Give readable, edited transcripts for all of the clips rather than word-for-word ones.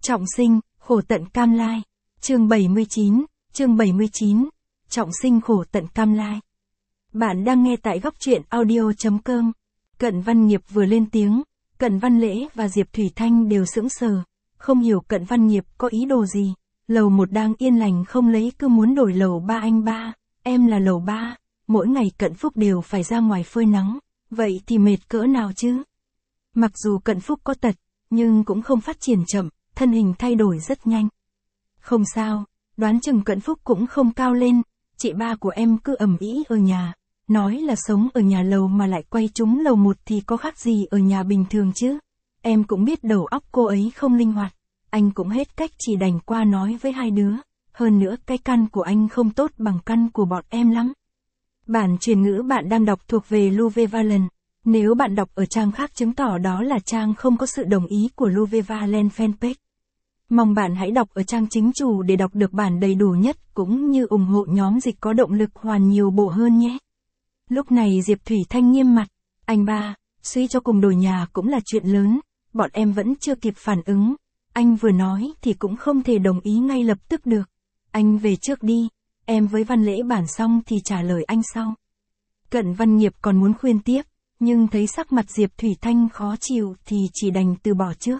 Trọng sinh, khổ tận cam lai. Chương 79, Trọng sinh khổ tận cam lai. Bạn đang nghe tại góc truyện audio.com. Cận Văn Nghiệp vừa lên tiếng, Cận Văn Lễ và Diệp Thủy Thanh đều sững sờ, không hiểu Cận Văn Nghiệp có ý đồ gì. Lầu 1 đang yên lành không lấy cứ muốn đổi lầu 3. Anh ba, em là lầu 3, mỗi ngày Cận Phúc đều phải ra ngoài phơi nắng, vậy thì mệt cỡ nào chứ? Mặc dù Cận Phúc có tật, nhưng cũng không phát triển chậm, thân hình thay đổi rất nhanh. Không sao, đoán chừng Cận Phúc cũng không cao lên, chị ba của em cứ ầm ĩ ở nhà, nói là sống ở nhà lầu mà lại quay trúng lầu 1 thì có khác gì ở nhà bình thường chứ. Em cũng biết đầu óc cô ấy không linh hoạt, anh cũng hết cách chỉ đành qua nói với hai đứa, hơn nữa cái căn của anh không tốt bằng căn của bọn em lắm. Bản truyền ngữ bạn đang đọc thuộc về Luve Valen. Nếu bạn đọc ở trang khác chứng tỏ đó là trang không có sự đồng ý của Luve Valen fanpage. Mong bạn hãy đọc ở trang chính chủ để đọc được bản đầy đủ nhất cũng như ủng hộ nhóm dịch có động lực hoàn nhiều bộ hơn nhé. Lúc này Diệp Thủy Thanh nghiêm mặt, anh ba, suy cho cùng đổi nhà cũng là chuyện lớn, bọn em vẫn chưa kịp phản ứng, anh vừa nói thì cũng không thể đồng ý ngay lập tức được. Anh về trước đi, em với Văn Lễ bản xong thì trả lời anh sau. Cận Văn Nghiệp còn muốn khuyên tiếp, nhưng thấy sắc mặt Diệp Thủy Thanh khó chịu thì chỉ đành từ bỏ trước.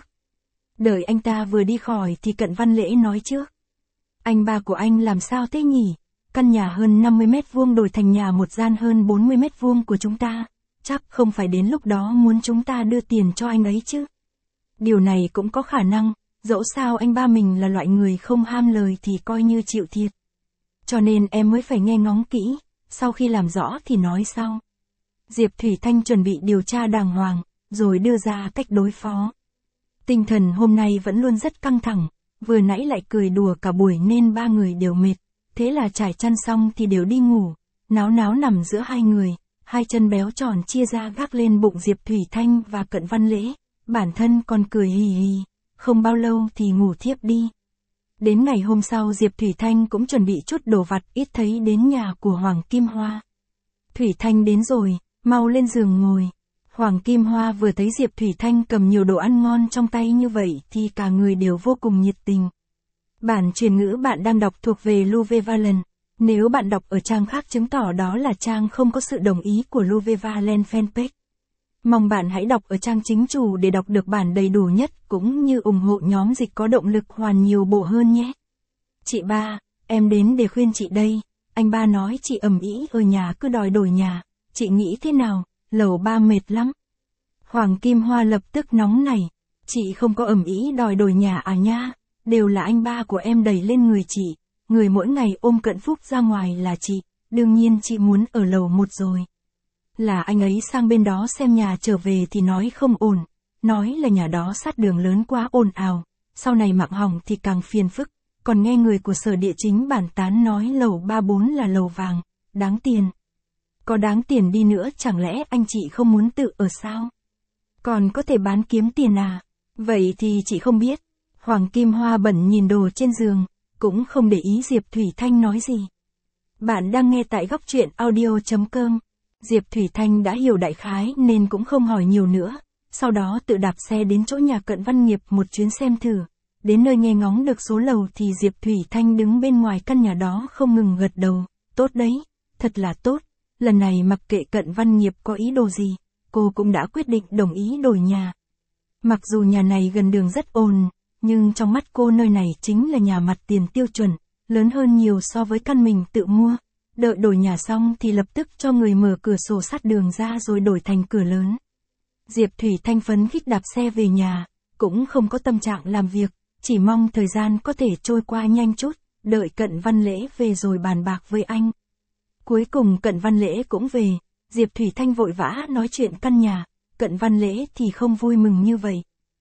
Đợi anh ta vừa đi khỏi thì Cận Văn Lễ nói trước. Anh ba của anh làm sao thế nhỉ? Căn nhà hơn 50 mét vuông đổi thành nhà một gian hơn 40 mét vuông của chúng ta. Chắc không phải đến lúc đó muốn chúng ta đưa tiền cho anh ấy chứ? Điều này cũng có khả năng, dẫu sao anh ba mình là loại người không ham lời thì coi như chịu thiệt. Cho nên em mới phải nghe ngóng kỹ, sau khi làm rõ thì nói sau. Diệp Thủy Thanh chuẩn bị điều tra đàng hoàng, rồi đưa ra cách đối phó. Tinh thần hôm nay vẫn luôn rất căng thẳng, vừa nãy lại cười đùa cả buổi nên ba người đều mệt, thế là trải chăn xong thì đều đi ngủ, náo náo nằm giữa hai người, hai chân béo tròn chia ra gác lên bụng Diệp Thủy Thanh và Cận Văn Lễ, bản thân còn cười hì hì, không bao lâu thì ngủ thiếp đi. Đến ngày hôm sau Diệp Thủy Thanh cũng chuẩn bị chút đồ vặt ít thấy đến nhà của Hoàng Kim Hoa. Thủy Thanh đến rồi, mau lên giường ngồi. Hoàng Kim Hoa vừa thấy Diệp Thủy Thanh cầm nhiều đồ ăn ngon trong tay như vậy thì cả người đều vô cùng nhiệt tình. Bản truyền ngữ bạn đang đọc thuộc về Luve Valen. Nếu bạn đọc ở trang khác chứng tỏ đó là trang không có sự đồng ý của Luve Valen fanpage. Mong bạn hãy đọc ở trang chính chủ để đọc được bản đầy đủ nhất cũng như ủng hộ nhóm dịch có động lực hoàn nhiều bộ hơn nhé. Chị ba, em đến để khuyên chị đây, anh ba nói chị ầm ĩ ở nhà cứ đòi đổi nhà, chị nghĩ thế nào? Lầu 3 mệt lắm. Hoàng Kim Hoa lập tức nóng nảy, chị không có ầm ĩ đòi đổi nhà à nha, đều là anh ba của em đẩy lên người chị, người mỗi ngày ôm Cận Phúc ra ngoài là chị, đương nhiên chị muốn ở lầu 1 rồi. Là anh ấy sang bên đó xem nhà trở về thì nói không ổn, nói là nhà đó sát đường lớn quá ồn ào, sau này mạng hỏng thì càng phiền phức, còn nghe người của sở địa chính bản tán nói lầu 34 là lầu vàng, đáng tiền. Có đáng tiền đi nữa chẳng lẽ anh chị không muốn tự ở sao? Còn có thể bán kiếm tiền à? Vậy thì chị không biết. Hoàng Kim Hoa bẩn nhìn đồ trên giường, cũng không để ý Diệp Thủy Thanh nói gì. Bạn đang nghe tại góc truyện audio.com. Diệp Thủy Thanh đã hiểu đại khái nên cũng không hỏi nhiều nữa. Sau đó tự đạp xe đến chỗ nhà Cận Văn Nghiệp một chuyến xem thử. Đến nơi nghe ngóng được số lầu thì Diệp Thủy Thanh đứng bên ngoài căn nhà đó không ngừng gật đầu. Tốt đấy, thật là tốt. Lần này mặc kệ Cận Văn Nghiệp có ý đồ gì, cô cũng đã quyết định đồng ý đổi nhà. Mặc dù nhà này gần đường rất ồn, nhưng trong mắt cô nơi này chính là nhà mặt tiền tiêu chuẩn, lớn hơn nhiều so với căn mình tự mua. Đợi đổi nhà xong thì lập tức cho người mở cửa sổ sát đường ra rồi đổi thành cửa lớn. Diệp Thủy Thanh phấn khích đạp xe về nhà, cũng không có tâm trạng làm việc, chỉ mong thời gian có thể trôi qua nhanh chút, đợi Cận Văn Lễ về rồi bàn bạc với anh. Cuối cùng Cận Văn Lễ cũng về, Diệp Thủy Thanh vội vã nói chuyện căn nhà, Cận Văn Lễ thì không vui mừng như vậy.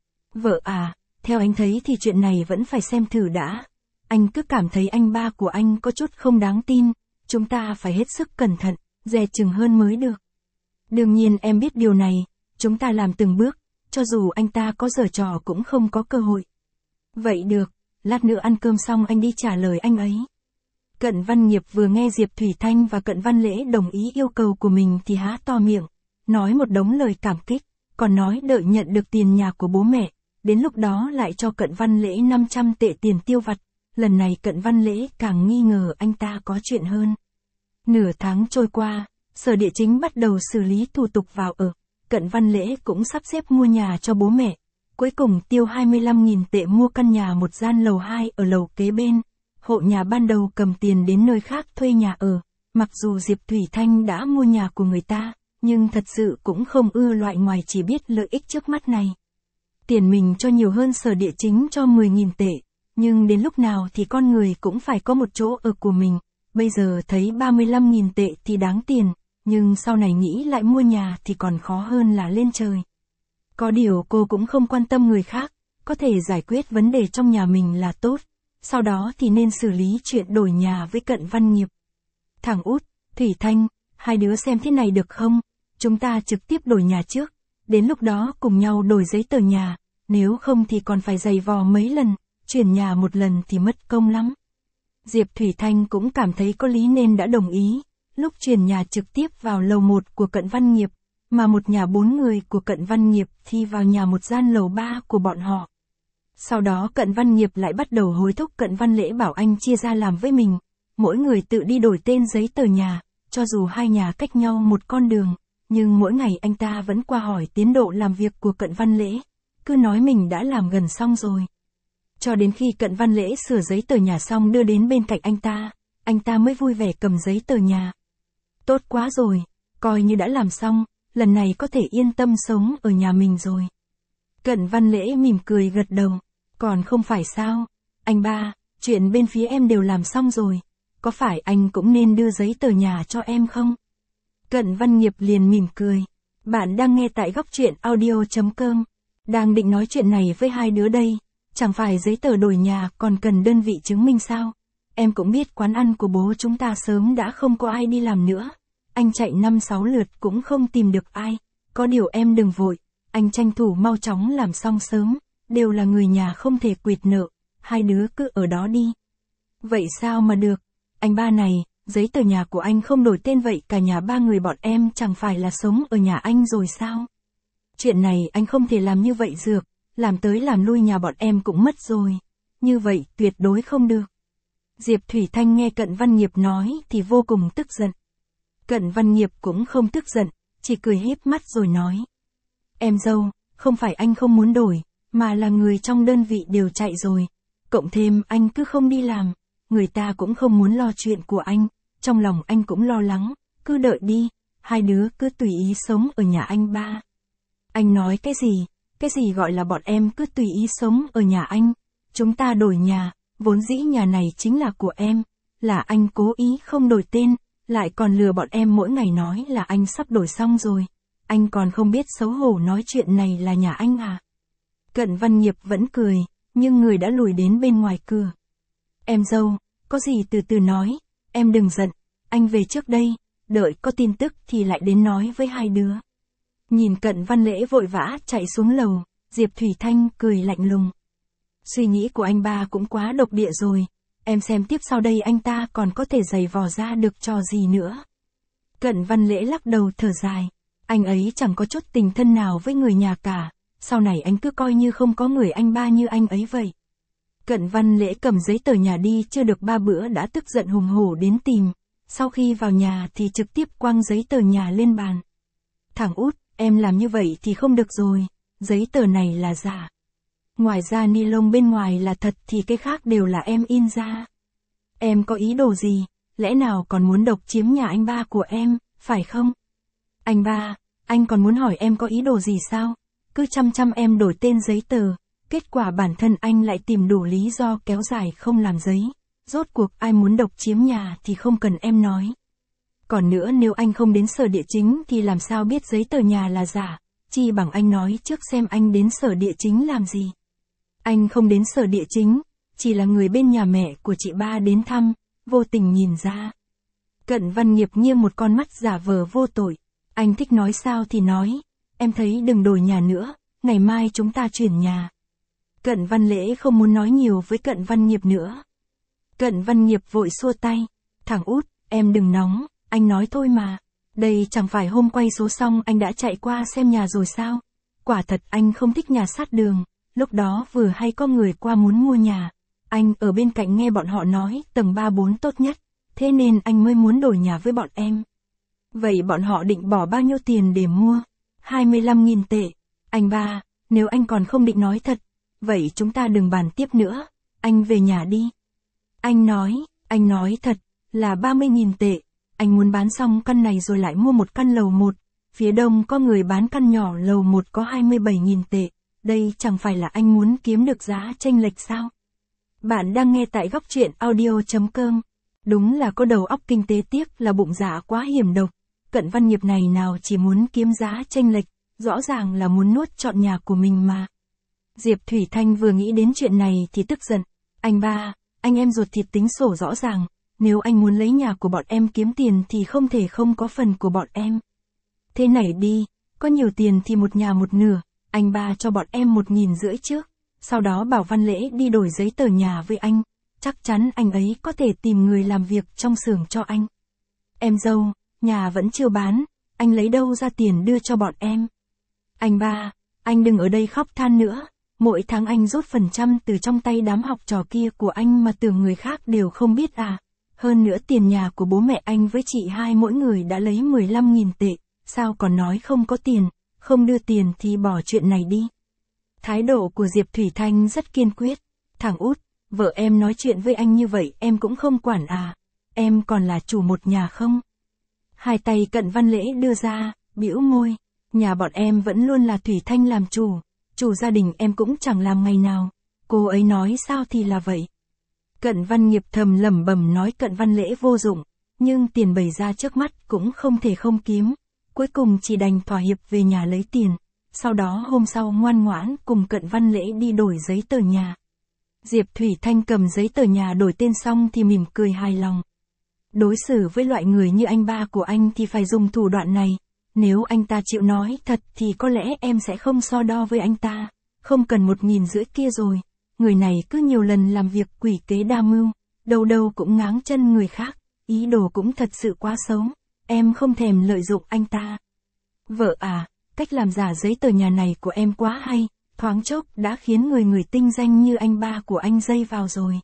Vợ à, theo anh thấy thì chuyện này vẫn phải xem thử đã. Anh cứ cảm thấy anh ba của anh có chút không đáng tin, chúng ta phải hết sức cẩn thận, dè chừng hơn mới được. Đương nhiên em biết điều này, chúng ta làm từng bước, cho dù anh ta có giở trò cũng không có cơ hội. Vậy được, lát nữa ăn cơm xong anh đi trả lời anh ấy. Cận Văn Nghiệp vừa nghe Diệp Thủy Thanh và Cận Văn Lễ đồng ý yêu cầu của mình thì há to miệng, nói một đống lời cảm kích, còn nói đợi nhận được tiền nhà của bố mẹ, đến lúc đó lại cho Cận Văn Lễ 500 tệ tiền tiêu vặt. Lần này Cận Văn Lễ càng nghi ngờ anh ta có chuyện hơn. Nửa tháng trôi qua, Sở Địa Chính bắt đầu xử lý thủ tục vào ở. Cận Văn Lễ cũng sắp xếp mua nhà cho bố mẹ. Cuối cùng tiêu 25.000 tệ mua căn nhà một gian lầu 2 ở lầu kế bên. Hộ nhà ban đầu cầm tiền đến nơi khác thuê nhà ở. Mặc dù Diệp Thủy Thanh đã mua nhà của người ta, nhưng thật sự cũng không ưa loại ngoài chỉ biết lợi ích trước mắt này. Tiền mình cho nhiều hơn Sở Địa Chính cho 10.000 tệ. Nhưng đến lúc nào thì con người cũng phải có một chỗ ở của mình. Bây giờ thấy 35.000 tệ thì đáng tiền, nhưng sau này nghĩ lại mua nhà thì còn khó hơn là lên trời. Có điều cô cũng không quan tâm người khác, có thể giải quyết vấn đề trong nhà mình là tốt. Sau đó thì nên xử lý chuyện đổi nhà với Cận Văn Nghiệp. Thằng út, Thủy Thanh, hai đứa xem thế này được không? Chúng ta trực tiếp đổi nhà trước, đến lúc đó cùng nhau đổi giấy tờ nhà, nếu không thì còn phải giày vò mấy lần, chuyển nhà một lần thì mất công lắm. Diệp Thủy Thanh cũng cảm thấy có lý nên đã đồng ý, lúc chuyển nhà trực tiếp vào lầu 1 của Cận Văn Nghiệp, mà một nhà 4 người của Cận Văn Nghiệp thì vào nhà một gian lầu 3 của bọn họ. Sau đó Cận Văn Nghiệp lại bắt đầu hối thúc Cận Văn Lễ bảo anh chia ra làm với mình, mỗi người tự đi đổi tên giấy tờ nhà, cho dù hai nhà cách nhau một con đường, nhưng mỗi ngày anh ta vẫn qua hỏi tiến độ làm việc của Cận Văn Lễ, cứ nói mình đã làm gần xong rồi. Cho đến khi Cận Văn Lễ sửa giấy tờ nhà xong đưa đến bên cạnh anh ta mới vui vẻ cầm giấy tờ nhà. Tốt quá rồi, coi như đã làm xong, lần này có thể yên tâm sống ở nhà mình rồi. Cận Văn Lễ mỉm cười gật đầu, còn không phải sao, anh ba, chuyện bên phía em đều làm xong rồi, có phải anh cũng nên đưa giấy tờ nhà cho em không? Cận Văn Nghiệp liền mỉm cười, bạn đang nghe tại góc truyện audio.com, đang định nói chuyện này với hai đứa đây, chẳng phải giấy tờ đổi nhà còn cần đơn vị chứng minh sao? Em cũng biết quán ăn của bố chúng ta sớm đã không có ai đi làm nữa, anh chạy 5-6 lượt cũng không tìm được ai, có điều em đừng vội, anh tranh thủ mau chóng làm xong sớm, đều là người nhà không thể quỵt nợ, hai đứa cứ ở đó đi. Vậy sao mà được, anh ba này, giấy tờ nhà của anh không đổi tên vậy cả nhà ba người bọn em chẳng phải là sống ở nhà anh rồi sao? Chuyện này anh không thể làm như vậy được, làm tới làm lui nhà bọn em cũng mất rồi, như vậy tuyệt đối không được. Diệp Thủy Thanh nghe Cận Văn Nghiệp nói thì vô cùng tức giận. Cận Văn Nghiệp cũng không tức giận, chỉ cười híp mắt rồi nói. Em dâu, không phải anh không muốn đổi, mà là người trong đơn vị đều chạy rồi. Cộng thêm anh cứ không đi làm, người ta cũng không muốn lo chuyện của anh, trong lòng anh cũng lo lắng, cứ đợi đi, hai đứa cứ tùy ý sống ở nhà anh ba. Anh nói cái gì gọi là bọn em cứ tùy ý sống ở nhà anh, chúng ta đổi nhà, vốn dĩ nhà này chính là của em, là anh cố ý không đổi tên, lại còn lừa bọn em mỗi ngày nói là anh sắp đổi xong rồi, anh còn không biết xấu hổ nói chuyện này là nhà anh à? Cận Văn Nghiệp vẫn cười, nhưng người đã lùi đến bên ngoài cửa. Em dâu, có gì từ từ nói, em đừng giận, anh về trước đây, đợi có tin tức thì lại đến nói với hai đứa. Nhìn Cận Văn Lễ vội vã chạy xuống lầu, Diệp Thủy Thanh cười lạnh lùng. Suy nghĩ của anh ba cũng quá độc địa rồi, em xem tiếp sau đây anh ta còn có thể giày vò ra được trò gì nữa. Cận Văn Lễ lắc đầu thở dài, anh ấy chẳng có chút tình thân nào với người nhà cả, sau này anh cứ coi như không có người anh ba như anh ấy vậy. Cận Văn Lễ cầm giấy tờ nhà đi chưa được 3 bữa đã tức giận hùng hổ đến tìm, sau khi vào nhà thì trực tiếp quăng giấy tờ nhà lên bàn. Thằng út, em làm như vậy thì không được rồi, giấy tờ này là giả. Ngoài ra ni lông bên ngoài là thật thì cái khác đều là em in ra. Em có ý đồ gì, lẽ nào còn muốn độc chiếm nhà anh ba của em, phải không? Anh ba, anh còn muốn hỏi em có ý đồ gì sao? Cứ chăm em đổi tên giấy tờ, kết quả bản thân anh lại tìm đủ lý do kéo dài không làm giấy. Rốt cuộc ai muốn độc chiếm nhà thì không cần em nói. Còn nữa nếu anh không đến Sở Địa Chính thì làm sao biết giấy tờ nhà là giả, chi bằng anh nói trước xem anh đến Sở Địa Chính làm gì. Anh không đến Sở Địa Chính, chỉ là người bên nhà mẹ của chị ba đến thăm, vô tình nhìn ra. Cận Văn Nghiệp nghiêng một con mắt giả vờ vô tội, anh thích nói sao thì nói, em thấy đừng đổi nhà nữa, ngày mai chúng ta chuyển nhà. Cận Văn Lễ không muốn nói nhiều với Cận Văn Nghiệp nữa. Cận Văn Nghiệp vội xua tay, thằng út, em đừng nóng, anh nói thôi mà, đây chẳng phải hôm quay số xong anh đã chạy qua xem nhà rồi sao? Quả thật anh không thích nhà sát đường, lúc đó vừa hay có người qua muốn mua nhà. Anh ở bên cạnh nghe bọn họ nói tầng 3-4 tốt nhất, thế nên anh mới muốn đổi nhà với bọn em. Vậy bọn họ định bỏ bao nhiêu tiền để mua? 25.000 tệ. Anh ba, nếu anh còn không định nói thật, vậy chúng ta đừng bàn tiếp nữa, anh về nhà đi. Anh nói thật, là 30.000 tệ, anh muốn bán xong căn này rồi lại mua một căn lầu 1, phía đông có người bán căn nhỏ lầu 1 có 27.000 tệ, đây chẳng phải là anh muốn kiếm được giá chênh lệch sao? Bạn đang nghe tại góc truyện audio.com. Đúng là có đầu óc kinh tế, tiếc là bụng dạ quá hiểm độc. Cận Văn Nghiệp này nào chỉ muốn kiếm giá chênh lệch, rõ ràng là muốn nuốt trọn nhà của mình mà. Diệp Thủy Thanh vừa nghĩ đến chuyện này thì tức giận. Anh ba, anh em ruột thịt tính sổ rõ ràng, nếu anh muốn lấy nhà của bọn em kiếm tiền thì không thể không có phần của bọn em. Thế này đi, có nhiều tiền thì một nhà một nửa, anh ba cho bọn em 1.500 trước, sau đó bảo Văn Lễ đi đổi giấy tờ nhà với anh, chắc chắn anh ấy có thể tìm người làm việc trong xưởng cho anh. Em dâu, nhà vẫn chưa bán, anh lấy đâu ra tiền đưa cho bọn em? Anh ba, anh đừng ở đây khóc than nữa, mỗi tháng anh rút phần trăm từ trong tay đám học trò kia của anh mà tưởng người khác đều không biết à. Hơn nữa tiền nhà của bố mẹ anh với chị hai mỗi người đã lấy 15.000 tệ, sao còn nói không có tiền, không đưa tiền thì bỏ chuyện này đi. Thái độ của Diệp Thủy Thanh rất kiên quyết. Thằng út, vợ em nói chuyện với anh như vậy em cũng không quản à, em còn là chủ một nhà không? Hai tay Cận Văn Lễ đưa ra, bĩu môi, nhà bọn em vẫn luôn là Thủy Thanh làm chủ gia đình em cũng chẳng làm ngày nào, cô ấy nói sao thì là vậy. Cận Văn Nghiệp thầm lẩm bẩm nói Cận Văn Lễ vô dụng, nhưng tiền bày ra trước mắt cũng không thể không kiếm, cuối cùng chỉ đành thỏa hiệp về nhà lấy tiền, sau đó hôm sau ngoan ngoãn cùng Cận Văn Lễ đi đổi giấy tờ nhà. Diệp Thủy Thanh cầm giấy tờ nhà đổi tên xong thì mỉm cười hài lòng. Đối xử với loại người như anh ba của anh thì phải dùng thủ đoạn này, nếu anh ta chịu nói thật thì có lẽ em sẽ không so đo với anh ta, không cần 1.500 kia rồi. Người này cứ nhiều lần làm việc quỷ kế đa mưu, đâu đâu cũng ngáng chân người khác, ý đồ cũng thật sự quá xấu, em không thèm lợi dụng anh ta. Vợ à, cách làm giả giấy tờ nhà này của em quá hay, thoáng chốc đã khiến người tinh danh như anh ba của anh dây vào rồi.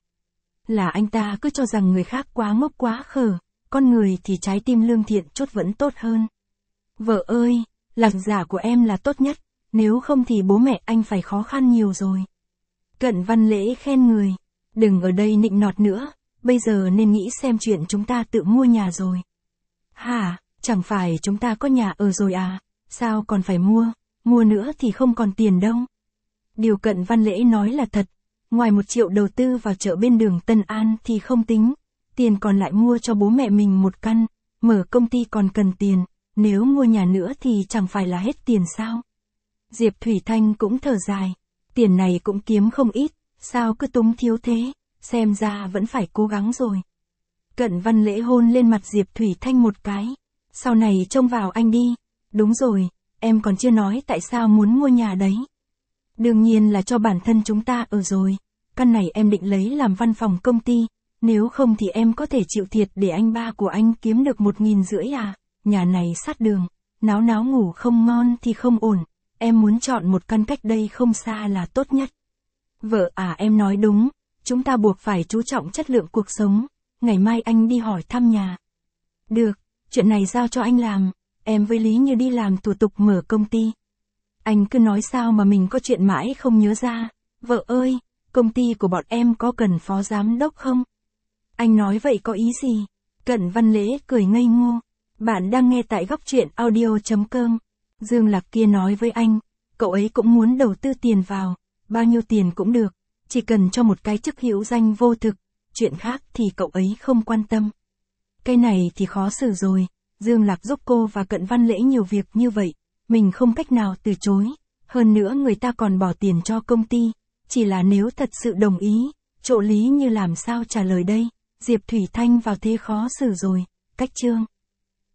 Là anh ta cứ cho rằng người khác quá ngốc quá khờ, con người thì trái tim lương thiện chút vẫn tốt hơn. Vợ ơi, làm giả của em là tốt nhất, nếu không thì bố mẹ anh phải khó khăn nhiều rồi. Cận Văn Lễ khen người, đừng ở đây nịnh nọt nữa, bây giờ nên nghĩ xem chuyện chúng ta tự mua nhà rồi. Hả, chẳng phải chúng ta có nhà ở rồi à, sao còn phải mua nữa thì không còn tiền đâu. Điều Cận Văn Lễ nói là thật, ngoài 1 triệu đầu tư vào chợ bên đường Tân An thì không tính, tiền còn lại mua cho bố mẹ mình một căn, mở công ty còn cần tiền, nếu mua nhà nữa thì chẳng phải là hết tiền sao. Diệp Thủy Thanh cũng thở dài, tiền này cũng kiếm không ít, sao cứ túng thiếu thế, xem ra vẫn phải cố gắng rồi. Cận Văn Lễ hôn lên mặt Diệp Thủy Thanh một cái, sau này trông vào anh đi, đúng rồi, em còn chưa nói tại sao muốn mua nhà đấy. Đương nhiên là cho bản thân chúng ta ở rồi, căn này em định lấy làm văn phòng công ty, nếu không thì em có thể chịu thiệt để anh ba của anh kiếm được 1.500 à, nhà này sát đường, náo náo ngủ không ngon thì không ổn, em muốn chọn một căn cách đây không xa là tốt nhất. Vợ à, em nói đúng, chúng ta buộc phải chú trọng chất lượng cuộc sống, ngày mai anh đi hỏi thăm nhà. Được, chuyện này giao cho anh làm, em với Lý Như đi làm thủ tục mở công ty. Anh cứ nói sao mà mình có chuyện mãi không nhớ ra, vợ ơi, công ty của bọn em có cần phó giám đốc không? Anh nói vậy có ý gì? Cận Văn Lễ cười ngây ngô. Bạn đang nghe tại góc truyện audio.com. Dương Lạc kia nói với anh, cậu ấy cũng muốn đầu tư tiền vào, bao nhiêu tiền cũng được, chỉ cần cho một cái chức hữu danh vô thực, chuyện khác thì cậu ấy không quan tâm. Cái này thì khó xử rồi, Dương Lạc giúp cô và Cận Văn Lễ nhiều việc như vậy, mình không cách nào từ chối, hơn nữa người ta còn bỏ tiền cho công ty, chỉ là nếu thật sự đồng ý, chỗ Lý Như làm sao trả lời đây, Diệp Thủy Thanh vào thế khó xử rồi, cách chương.